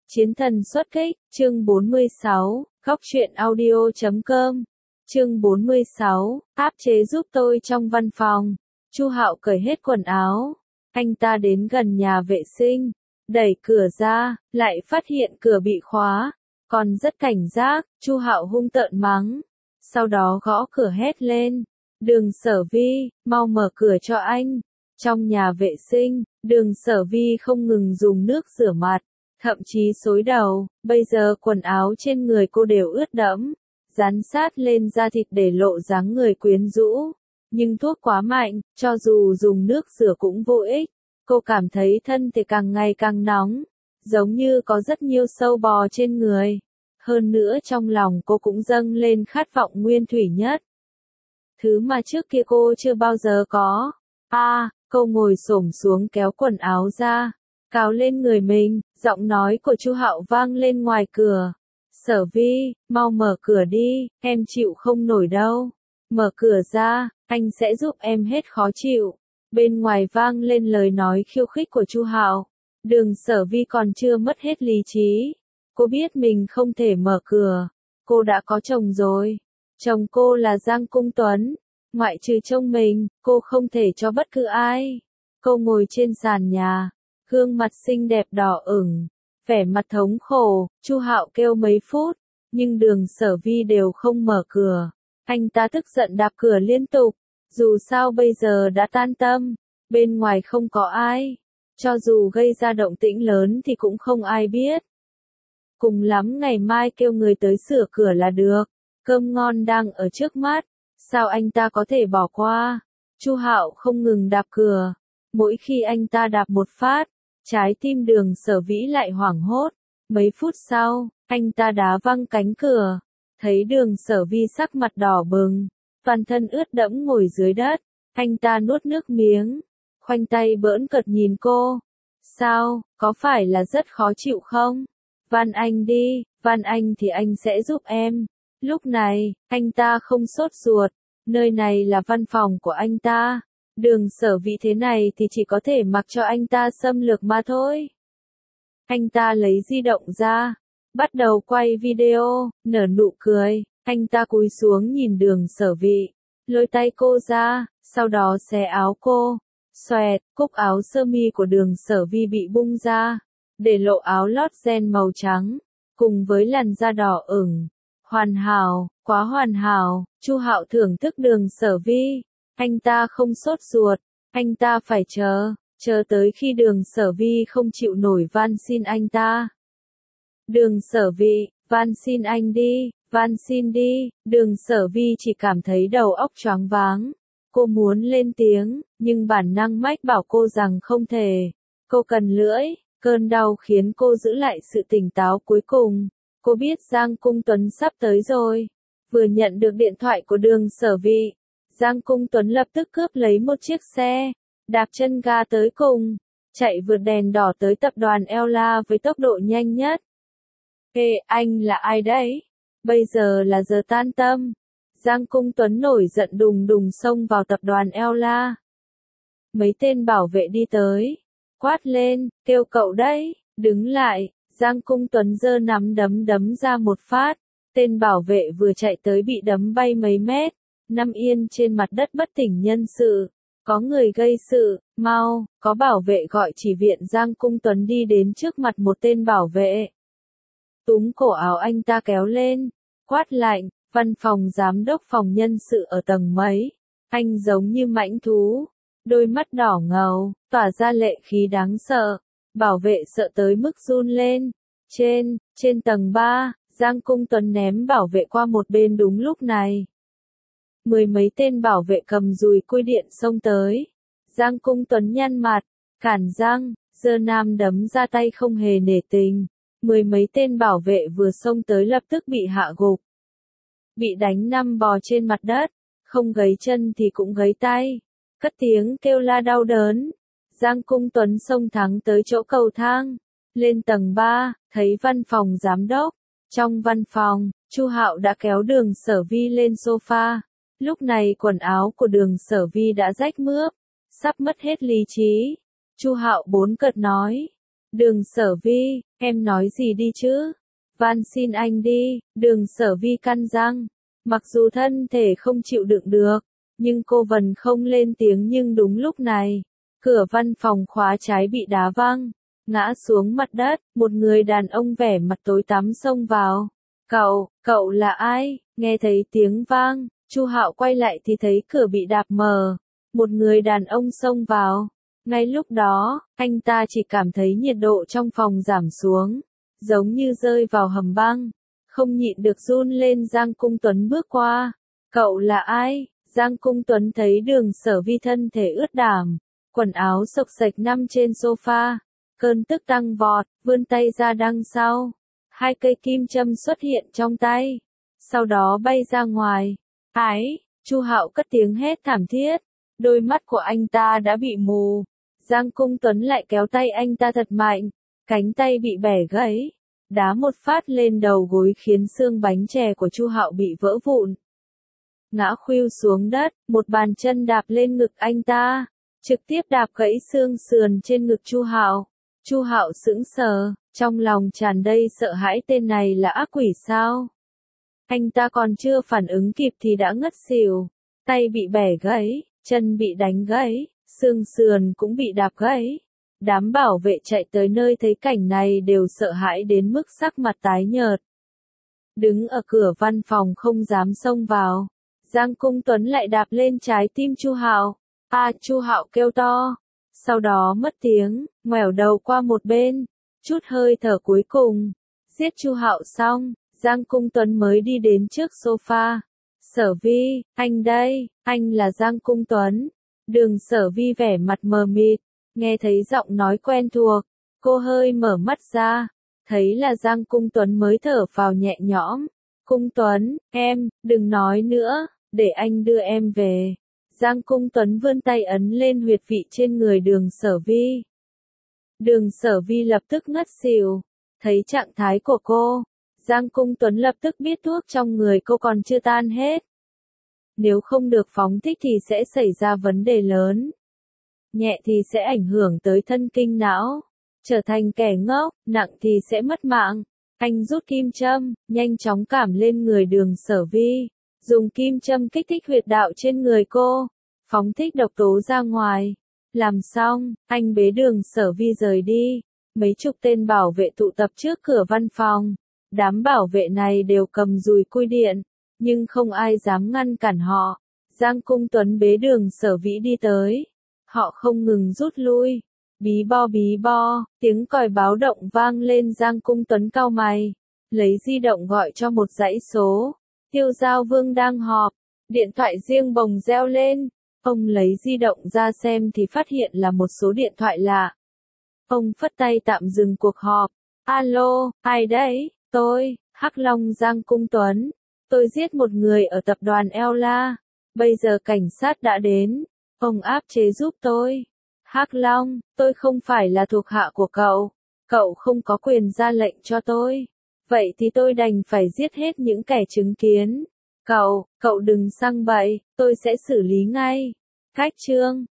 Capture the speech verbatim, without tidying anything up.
Chiến thần xuất kích, chương bốn mươi sáu, góc truyện audio chấm com. Chương bốn mươi sáu, áp chế giúp tôi trong văn phòng. Chu Hạo cởi hết quần áo, anh ta đến gần nhà vệ sinh, đẩy cửa ra, lại phát hiện cửa bị khóa, còn rất cảnh giác, Chu Hạo hung tợn mắng, sau đó gõ cửa hét lên, "Đường Sở Vi, mau mở cửa cho anh." Trong nhà vệ sinh, Đường Sở Vi không ngừng dùng nước rửa mặt, thậm chí xối đầu, bây giờ quần áo trên người cô đều ướt đẫm, dán sát lên da thịt để lộ dáng người quyến rũ. Nhưng thuốc quá mạnh, cho dù dùng nước rửa cũng vô ích. Cô cảm thấy thân thể càng ngày càng nóng, giống như có rất nhiều sâu bò trên người. Hơn nữa trong lòng cô cũng dâng lên khát vọng nguyên thủy nhất. Thứ mà trước kia cô chưa bao giờ có. A, à, cô ngồi xổm xuống kéo quần áo ra, cào lên người mình, giọng nói của Chu Hạo vang lên ngoài cửa. "Sở Vi, mau mở cửa đi, em chịu không nổi đâu. Mở cửa ra, anh sẽ giúp em hết khó chịu." Bên ngoài vang lên lời nói khiêu khích của Chu Hạo. Đường Sở Vi còn chưa mất hết lý trí. Cô biết mình không thể mở cửa. Cô đã có chồng rồi. Chồng cô là Giang Cung Tuấn. Ngoại trừ chồng mình, cô không thể cho bất cứ ai. Cô ngồi trên sàn nhà, gương mặt xinh đẹp đỏ ửng, vẻ mặt thống khổ. Chu Hạo kêu mấy phút, nhưng Đường Sở Vi đều không mở cửa. Anh ta tức giận đạp cửa liên tục. Dù sao bây giờ đã tan tầm, bên ngoài không có ai. Cho dù gây ra động tĩnh lớn thì cũng không ai biết. Cùng lắm ngày mai kêu người tới sửa cửa là được. Cơm ngon đang ở trước mắt, sao anh ta có thể bỏ qua? Chu Hạo không ngừng đạp cửa. Mỗi khi anh ta đạp một phát, trái tim Đường Sở Vĩ lại hoảng hốt. Mấy phút sau, anh ta đá văng cánh cửa. Thấy Đường Sở Vi sắc mặt đỏ bừng, toàn thân ướt đẫm ngồi dưới đất. Anh ta nuốt nước miếng, khoanh tay bỡn cợt nhìn cô. "Sao, có phải là rất khó chịu không? Van anh đi, van anh thì anh sẽ giúp em." Lúc này, anh ta không sốt ruột. Nơi này là văn phòng của anh ta. Đường Sở Vĩ thế này thì chỉ có thể mặc cho anh ta xâm lược mà thôi. Anh ta lấy di động ra, bắt đầu quay video, nở nụ cười. Anh ta cúi xuống nhìn Đường Sở Vĩ, lôi tay cô ra, sau đó xé áo cô. Xoẹt, cúc áo sơ mi của Đường Sở Vi bị bung ra, để lộ áo lót ren màu trắng, cùng với làn da đỏ ửng. Hoàn hảo, quá hoàn hảo. Chu Hạo thưởng thức Đường Sở Vi. Anh ta không sốt ruột, anh ta phải chờ, chờ tới khi Đường Sở Vi không chịu nổi van xin anh ta. "Đường Sở Vi, van xin anh đi, van xin đi." Đường Sở Vi chỉ cảm thấy đầu óc choáng váng. Cô muốn lên tiếng, nhưng bản năng mách bảo cô rằng không thể. Cô cần lưỡi, cơn đau khiến cô giữ lại sự tỉnh táo cuối cùng. Cô biết Giang Cung Tuấn sắp tới rồi. Vừa nhận được điện thoại của Đường Sở Vi, Giang Cung Tuấn lập tức cướp lấy một chiếc xe, đạp chân ga tới cùng, chạy vượt đèn đỏ tới tập đoàn Ella với tốc độ nhanh nhất. "Ê, anh là ai đấy? Bây giờ là giờ tan tầm." Giang Cung Tuấn nổi giận đùng đùng xông vào tập đoàn Ella. Mấy tên bảo vệ đi tới, quát lên, "Kêu cậu đấy, đứng lại." Giang Cung Tuấn giơ nắm đấm đấm ra một phát. Tên bảo vệ vừa chạy tới bị đấm bay mấy mét, nằm yên trên mặt đất bất tỉnh nhân sự. "Có người gây sự, mau." Có bảo vệ gọi chỉ viện. Giang Cung Tuấn đi đến trước mặt một tên bảo vệ, túm cổ áo anh ta kéo lên, quát lạnh, "Văn phòng giám đốc phòng nhân sự ở tầng mấy?" Anh giống như mãnh thú, đôi mắt đỏ ngầu, tỏa ra lệ khí đáng sợ. Bảo vệ sợ tới mức run lên. Trên, trên tầng ba, Giang Cung Tuấn ném bảo vệ qua một bên. Đúng lúc này, mười mấy tên bảo vệ cầm dùi cui điện xông tới. Giang Cung Tuấn nhăn mặt, cản răng, giơ nam đấm ra tay không hề nể tình. Mười mấy tên bảo vệ vừa xông tới lập tức bị hạ gục, bị đánh nằm bò trên mặt đất, không gấy chân thì cũng gấy tay, cất tiếng kêu la đau đớn. Giang Cung Tuấn xông thẳng tới chỗ cầu thang, lên tầng ba, thấy văn phòng giám đốc. Trong văn phòng, Chu Hạo đã kéo Đường Sở Vi lên sofa. Lúc này quần áo của Đường Sở Vi đã rách mướp, sắp mất hết lý trí. Chu Hạo bốn cợt nói, Đường Sở Vi, em nói gì đi chứ? Van xin anh đi, Đường Sở Vi căn răng. Mặc dù thân thể không chịu đựng được, nhưng cô vẫn không lên tiếng nhưng đúng lúc này, cửa văn phòng khóa trái bị đá văng, ngã xuống mặt đất, một người đàn ông vẻ mặt tối tăm xông vào. Cậu, cậu là ai? Nghe thấy tiếng vang, Chu Hạo quay lại thì thấy cửa bị đạp mở, một người đàn ông xông vào. Ngay lúc đó, anh ta chỉ cảm thấy nhiệt độ trong phòng giảm xuống, giống như rơi vào hầm băng, không nhịn được run lên. Giang Cung Tuấn bước qua. Cậu là ai? Giang Cung Tuấn thấy Đường Sở Vi thân thể ướt đẫm, quần áo xộc xệch nằm trên sofa, cơn tức tăng vọt, vươn tay ra đằng sau. Hai cây kim châm xuất hiện trong tay, sau đó bay ra ngoài. Ái, Chu Hạo cất tiếng hét thảm thiết, đôi mắt của anh ta đã bị mù. Giang Cung Tuấn lại kéo tay anh ta thật mạnh, cánh tay bị bẻ gãy, đá một phát lên đầu gối khiến xương bánh chè của Chu Hạo bị vỡ vụn. Ngã khuỵu xuống đất, một bàn chân đạp lên ngực anh ta, trực tiếp đạp gãy xương sườn trên ngực Chu Hạo. Chu Hạo sững sờ, trong lòng tràn đầy sợ hãi, tên này là ác quỷ sao? Anh ta còn chưa phản ứng kịp thì đã ngất xỉu, tay bị bẻ gãy, chân bị đánh gãy, xương sườn cũng bị đạp gãy. Đám bảo vệ chạy tới nơi thấy cảnh này đều sợ hãi đến mức sắc mặt tái nhợt. Đứng ở cửa văn phòng không dám xông vào, Giang Cung Tuấn lại đạp lên trái tim Chu Hạo. A, Chu Hạo kêu to, sau đó mất tiếng, ngoẻo đầu qua một bên, chút hơi thở cuối cùng, giết Chu Hạo xong, Giang Cung Tuấn mới đi đến trước sofa. Sở Vi, anh đây, anh là Giang Cung Tuấn. Đường Sở Vi vẻ mặt mờ mịt, nghe thấy giọng nói quen thuộc, cô hơi mở mắt ra, thấy là Giang Cung Tuấn mới thở phào nhẹ nhõm. Cung Tuấn, em, đừng nói nữa, để anh đưa em về. Giang Cung Tuấn vươn tay ấn lên huyệt vị trên người Đường Sở Vi. Đường Sở Vi lập tức ngất xỉu, thấy trạng thái của cô, Giang Cung Tuấn lập tức biết thuốc trong người cô còn chưa tan hết. Nếu không được phóng thích thì sẽ xảy ra vấn đề lớn. Nhẹ thì sẽ ảnh hưởng tới thân kinh não, trở thành kẻ ngốc, nặng thì sẽ mất mạng. Anh rút kim châm, nhanh chóng cảm lên người Đường Sở Vi, dùng kim châm kích thích huyệt đạo trên người cô, phóng thích độc tố ra ngoài. Làm xong, anh bế Đường Sở Vi rời đi. Mấy chục tên bảo vệ tụ tập trước cửa văn phòng. Đám bảo vệ này đều cầm dùi cui điện, nhưng không ai dám ngăn cản họ. Giang Cung Tuấn bế Đường Sở Vĩ đi tới. Họ không ngừng rút lui. Bí bo bí bo, tiếng còi báo động vang lên. Giang Cung Tuấn cau mày, lấy di động gọi cho một dãy số. Tiêu Giao Vương đang họp, điện thoại riêng bồng reo lên. Ông lấy di động ra xem thì phát hiện là một số điện thoại lạ. Ông phất tay tạm dừng cuộc họp. Alo, ai đấy? Tôi, Hắc Long Giang Cung Tuấn. Tôi giết một người ở tập đoàn Ella. Bây giờ cảnh sát đã đến. Ông áp chế giúp tôi. Hắc Long, tôi không phải là thuộc hạ của cậu. Cậu không có quyền ra lệnh cho tôi. Vậy thì tôi đành phải giết hết những kẻ chứng kiến. Cậu, cậu đừng sang bậy, tôi sẽ xử lý ngay. Cách chương